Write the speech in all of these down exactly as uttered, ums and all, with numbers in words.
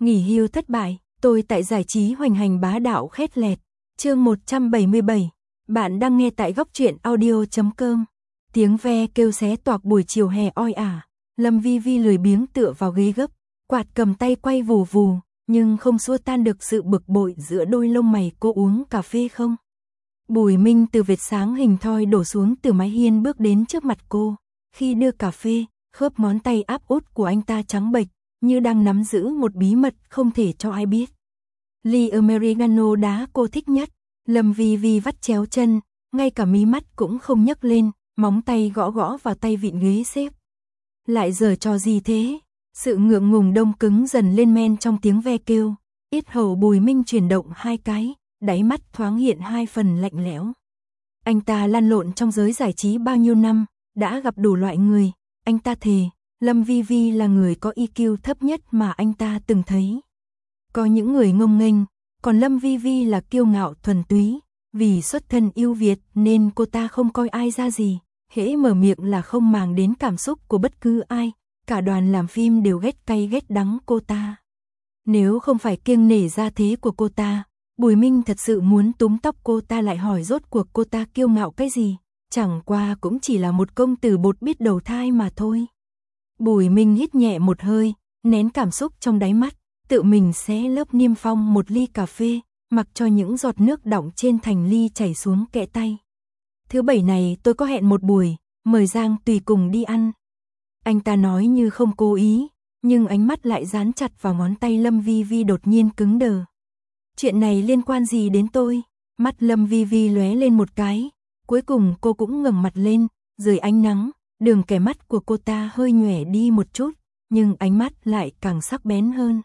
Nghỉ hưu thất bại, tôi tại giải trí hoành hành bá đạo khét lẹt. Chương một trăm bảy mươi bảy. Bạn đang nghe tại góc truyện audio chấm com. Tiếng ve kêu xé toạc buổi chiều hè oi ả. Lâm Vi Vi lười biếng tựa vào ghế gấp, quạt cầm tay quay vù vù, nhưng không xua tan được sự bực bội giữa đôi lông mày. Cô uống cà phê không? Bùi Minh từ vệt sáng hình thoi đổ xuống từ mái hiên bước đến trước mặt cô. Khi đưa cà phê, khớp ngón tay áp út của anh ta trắng bệch, như đang nắm giữ một bí mật không thể cho ai biết. Ly Americano đá cô thích nhất. Lâm Vi Vi vắt chéo chân, ngay cả mí mắt cũng không nhấc lên, móng tay gõ gõ vào tay vịn ghế xếp. Lại giở trò gì thế? Sự ngượng ngùng đông cứng dần lên men trong tiếng ve kêu. Yết hầu Bùi Minh chuyển động hai cái, đáy mắt thoáng hiện hai phần lạnh lẽo. Anh ta lăn lộn trong giới giải trí bao nhiêu năm, đã gặp đủ loại người. Anh ta thề, Lâm Vi Vi là người có i kiu thấp nhất mà anh ta từng thấy. Có những người ngông nghênh, còn Lâm Vi Vi là kiêu ngạo thuần túy. Vì xuất thân ưu việt nên cô ta không coi ai ra gì, hễ mở miệng là không màng đến cảm xúc của bất cứ ai. Cả đoàn làm phim đều ghét cay ghét đắng cô ta. Nếu không phải kiêng nể gia thế của cô ta, Bùi Minh thật sự muốn túm tóc cô ta lại hỏi rốt cuộc cô ta kiêu ngạo cái gì. Chẳng qua cũng chỉ là một công tử bột biết đầu thai mà thôi. Bùi Minh hít nhẹ một hơi, nén cảm xúc trong đáy mắt, tự mình xé lớp niêm phong một ly cà phê, mặc cho những giọt nước đọng trên thành ly chảy xuống kẽ tay. Thứ bảy này tôi có hẹn một buổi, mời Giang Tùy cùng đi ăn. Anh ta nói như không cố ý, nhưng ánh mắt lại dán chặt vào ngón tay Lâm Vi Vi đột nhiên cứng đờ. Chuyện này liên quan gì đến tôi? Mắt Lâm Vi Vi lóe lên một cái, cuối cùng cô cũng ngẩng mặt lên, dưới ánh nắng, đường kẻ mắt của cô ta hơi nhòe đi một chút, nhưng ánh mắt lại càng sắc bén hơn.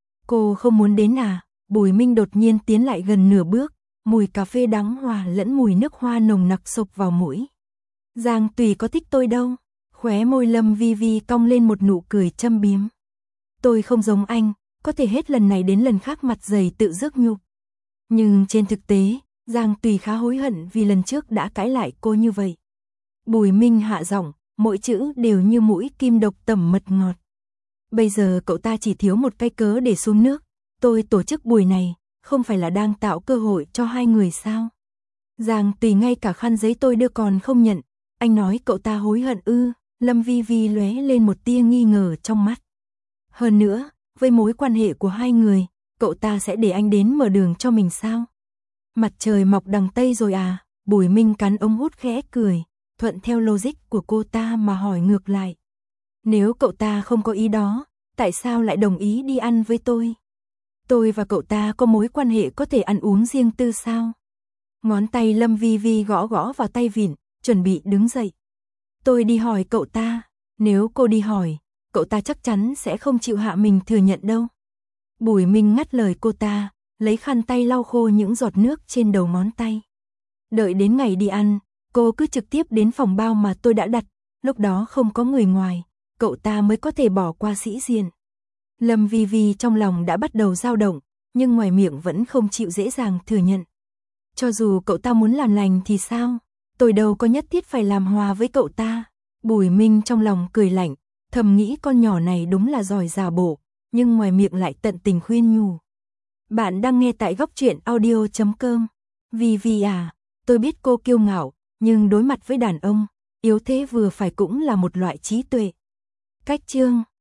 Cô không muốn đến à? Bùi Minh đột nhiên tiến lại gần nửa bước, mùi cà phê đắng hòa lẫn mùi nước hoa nồng nặc xộc vào mũi. Giang Tùy có thích tôi đâu. Khóe môi Lâm Vi Vi cong lên một nụ cười châm biếm. Tôi không giống anh, có thể hết lần này đến lần khác mặt dày tự rước nhục. Nhưng trên thực tế, Giang Tùy khá hối hận vì lần trước đã cãi lại cô như vậy. Bùi Minh hạ giọng, mỗi chữ đều như mũi kim độc tẩm mật ngọt. Bây giờ cậu ta chỉ thiếu một cái cớ để xuống nước. Tôi tổ chức buổi này, không phải là đang tạo cơ hội cho hai người sao? Giang Tùy ngay cả khăn giấy tôi đưa còn không nhận. Anh nói cậu ta hối hận ư? Lâm Vi Vi lóe lên một tia nghi ngờ trong mắt. Hơn nữa, với mối quan hệ của hai người, cậu ta sẽ để anh đến mở đường cho mình sao? Mặt trời mọc đằng Tây rồi à? Bùi Minh cắn ống hút khẽ cười, thuận theo logic của cô ta mà hỏi ngược lại. Nếu cậu ta không có ý đó, tại sao lại đồng ý đi ăn với tôi? Tôi và cậu ta có mối quan hệ có thể ăn uống riêng tư sao? Ngón tay Lâm Vi Vi gõ gõ vào tay vịn, chuẩn bị đứng dậy. Tôi đi hỏi cậu ta, nếu cô đi hỏi, cậu ta chắc chắn sẽ không chịu hạ mình thừa nhận đâu. Bùi Minh ngắt lời cô ta, lấy khăn tay lau khô những giọt nước trên đầu ngón tay. Đợi đến ngày đi ăn, cô cứ trực tiếp đến phòng bao mà tôi đã đặt, lúc đó không có người ngoài, cậu ta mới có thể bỏ qua sĩ diện. Lâm Vi Vi trong lòng đã bắt đầu dao động, nhưng ngoài miệng vẫn không chịu dễ dàng thừa nhận. Cho dù cậu ta muốn làm lành thì sao? Tôi đâu có nhất thiết phải làm hòa với cậu ta. Bùi Minh trong lòng cười lạnh, thầm nghĩ con nhỏ này đúng là giỏi giả bộ, nhưng ngoài miệng lại tận tình khuyên nhủ. Bạn đang nghe tại góc truyện audio chấm com. Vi Vi à, tôi biết cô kiêu ngạo, nhưng đối mặt với đàn ông, yếu thế vừa phải cũng là một loại trí tuệ. Cách chương